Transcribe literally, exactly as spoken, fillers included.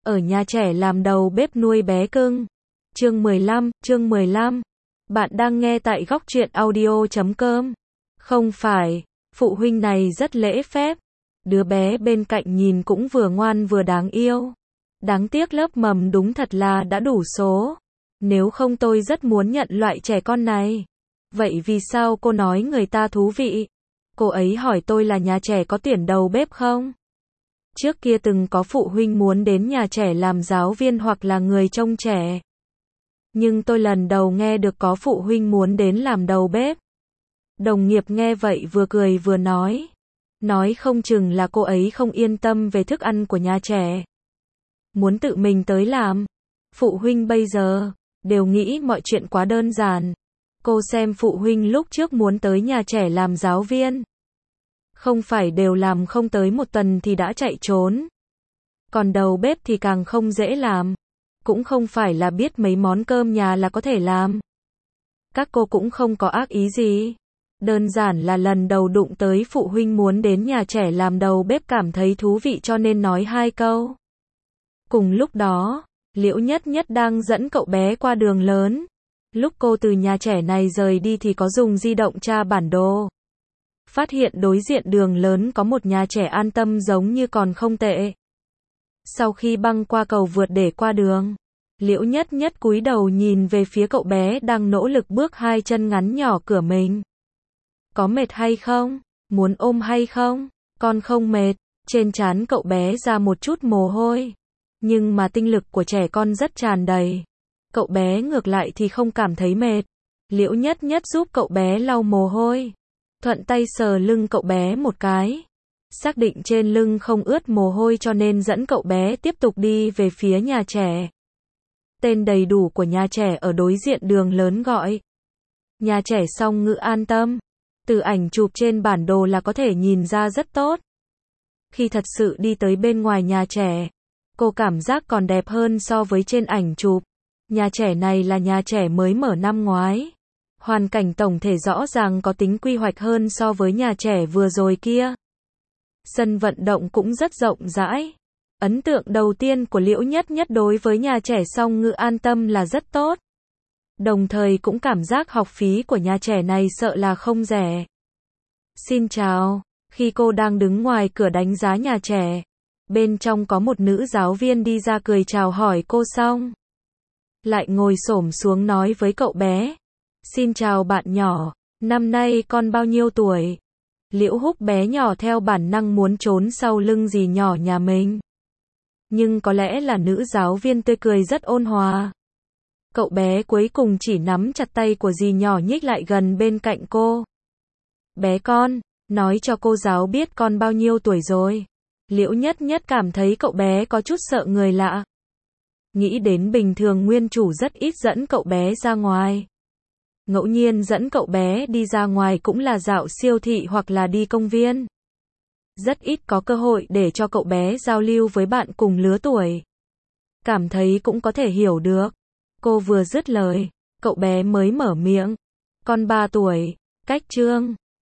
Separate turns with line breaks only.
ở nhà trẻ làm đầu bếp nuôi bé cưng. Chương mười lăm, chương mười lăm. Bạn đang nghe tại góc truyện audio chấm com. Không phải, phụ huynh này rất lễ phép. Đứa bé bên cạnh nhìn cũng vừa ngoan vừa đáng yêu. Đáng tiếc lớp mầm đúng thật là đã đủ số. Nếu không tôi rất muốn nhận loại trẻ con này. Vậy vì sao cô nói người ta thú vị? Cô ấy hỏi tôi là nhà trẻ có tuyển đầu bếp không? Trước kia từng có phụ huynh muốn đến nhà trẻ làm giáo viên hoặc là người trông trẻ. Nhưng tôi lần đầu nghe được có phụ huynh muốn đến làm đầu bếp. Đồng nghiệp nghe vậy vừa cười vừa nói. Nói không chừng là cô ấy không yên tâm về thức ăn của nhà trẻ. Muốn tự mình tới làm. Phụ huynh bây giờ đều nghĩ mọi chuyện quá đơn giản. Cô xem phụ huynh lúc trước muốn tới nhà trẻ làm giáo viên. Không phải đều làm không tới một tuần thì đã chạy trốn. Còn đầu bếp thì càng không dễ làm. Cũng không phải là biết mấy món cơm nhà là có thể làm. Các cô cũng không có ác ý gì. Đơn giản là lần đầu đụng tới phụ huynh muốn đến nhà trẻ làm đầu bếp cảm thấy thú vị cho nên nói hai câu. Cùng lúc đó, Liễu Nhất Nhất đang dẫn cậu bé qua đường lớn. Lúc cô từ nhà trẻ này rời đi thì có dùng di động tra bản đồ. Phát hiện đối diện đường lớn có một nhà trẻ An Tâm giống như còn không tệ. Sau khi băng qua cầu vượt để qua đường, Liễu Nhất Nhất cúi đầu nhìn về phía cậu bé đang nỗ lực bước hai chân ngắn nhỏ cửa mình. Có mệt hay không? Muốn ôm hay không? Con không mệt. Trên trán cậu bé ra một chút mồ hôi. Nhưng mà tinh lực của trẻ con rất tràn đầy. Cậu bé ngược lại thì không cảm thấy mệt. Liễu Nhất Nhất giúp cậu bé lau mồ hôi. Thuận tay sờ lưng cậu bé một cái. Xác định trên lưng không ướt mồ hôi cho nên dẫn cậu bé tiếp tục đi về phía nhà trẻ. Tên đầy đủ của nhà trẻ ở đối diện đường lớn gọi. Nhà trẻ Song Ngữ An Tâm. Từ ảnh chụp trên bản đồ là có thể nhìn ra rất tốt. Khi thật sự đi tới bên ngoài nhà trẻ, cô cảm giác còn đẹp hơn so với trên ảnh chụp. Nhà trẻ này là nhà trẻ mới mở năm ngoái. Hoàn cảnh tổng thể rõ ràng có tính quy hoạch hơn so với nhà trẻ vừa rồi kia. Sân vận động cũng rất rộng rãi. Ấn tượng đầu tiên của Liễu Nhất Nhất đối với nhà trẻ Song Ngữ An Tâm là rất tốt. Đồng thời cũng cảm giác học phí của nhà trẻ này sợ là không rẻ. Xin chào, khi cô đang đứng ngoài cửa đánh giá nhà trẻ, bên trong có một nữ giáo viên đi ra cười chào hỏi cô xong. Lại ngồi xổm xuống nói với cậu bé. Xin chào bạn nhỏ, năm nay con bao nhiêu tuổi? Liễu Húc bé nhỏ theo bản năng muốn trốn sau lưng dì nhỏ nhà mình. Nhưng có lẽ là nữ giáo viên tươi cười rất ôn hòa. Cậu bé cuối cùng chỉ nắm chặt tay của dì nhỏ nhích lại gần bên cạnh cô. Bé con, nói cho cô giáo biết con bao nhiêu tuổi rồi. Liễu Nhất Nhất cảm thấy cậu bé có chút sợ người lạ. Nghĩ đến bình thường nguyên chủ rất ít dẫn cậu bé ra ngoài. Ngẫu nhiên dẫn cậu bé đi ra ngoài cũng là dạo siêu thị hoặc là đi công viên. Rất ít có cơ hội để cho cậu bé giao lưu với bạn cùng lứa tuổi. Cảm thấy cũng có thể hiểu được. Cô vừa dứt lời, cậu bé mới mở miệng. Con ba tuổi, cách chương.